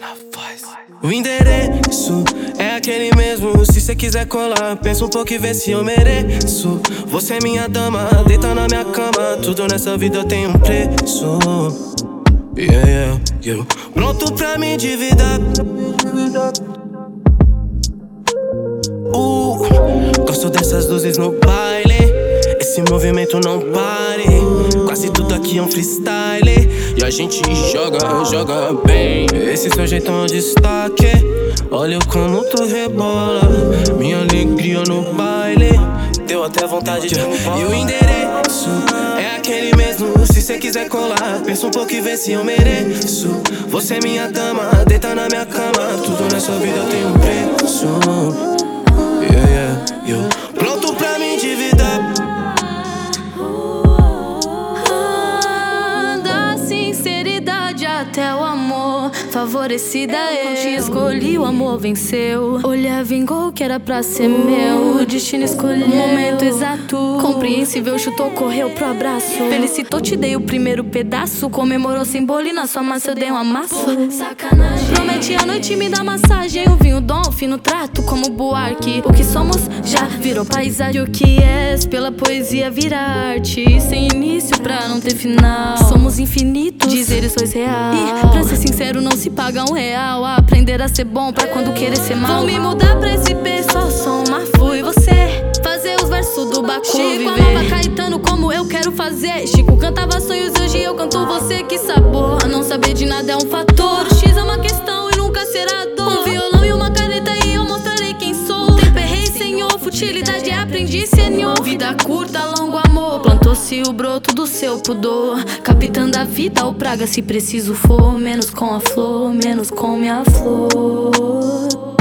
O endereço é aquele mesmo. Se cê quiser colar, pensa um pouco e vê se eu mereço. Você é minha dama, deita na minha cama. Tudo nessa vida tem um preço. Yeah, yeah. Pronto pra me endividar. Gosto dessas luzes no baile. Esse movimento não pare. Quase tudo aqui é um freestyle. E a gente joga bem. Esse seu jeitão é destaque. Olha como tu rebola. Minha alegria no baile deu até vontade de roubar. E o endereço é aquele mesmo. Se cê quiser colar, pensa um pouco e vê se eu mereço. Você é minha dama, deita na minha cama. Tudo nessa vida tem um preço. Yeah, yeah. Pronto pra me endividar. Da sinceridade até o amor, favorecida eu te escolhi, o amor venceu. Olhar vingou que era pra ser meu. O destino escolheu o momento exato. Compreensível, chutou, correu pro abraço. Felicitou, te dei o primeiro pedaço. Comemorou sem bolo e na sua massa eu dei um amasso. Sacanagem. Promete a noite me dá massagem. O vinho dom, fino trato como Buarque. O que somos já virou paisagem. O que és pela poesia vira arte. Sem início pra não ter final. Somos infinitos, dizeres sois real. E pra ser sincero não se paga R$1. Aprender a ser bom pra quando querer ser mal. Vou me mudar pra esse só sou uma fui você. Fazer os versos do Bacu Chico viver. Amava Caetano como eu quero fazer. Chico cantava sonhos, hoje eu canto você. Que sabor, não saber de nada é um fator. O X é uma questão e nunca será dor. Um violão e uma caneta e eu mostrarei quem sou. Tempo errei, senhor, futilidade aprendi, senhor. Vida curta, longo amor. Plantou-se o broto do seu pudor. Capitã da vida ou praga se preciso for. Menos com a flor, menos com minha flor.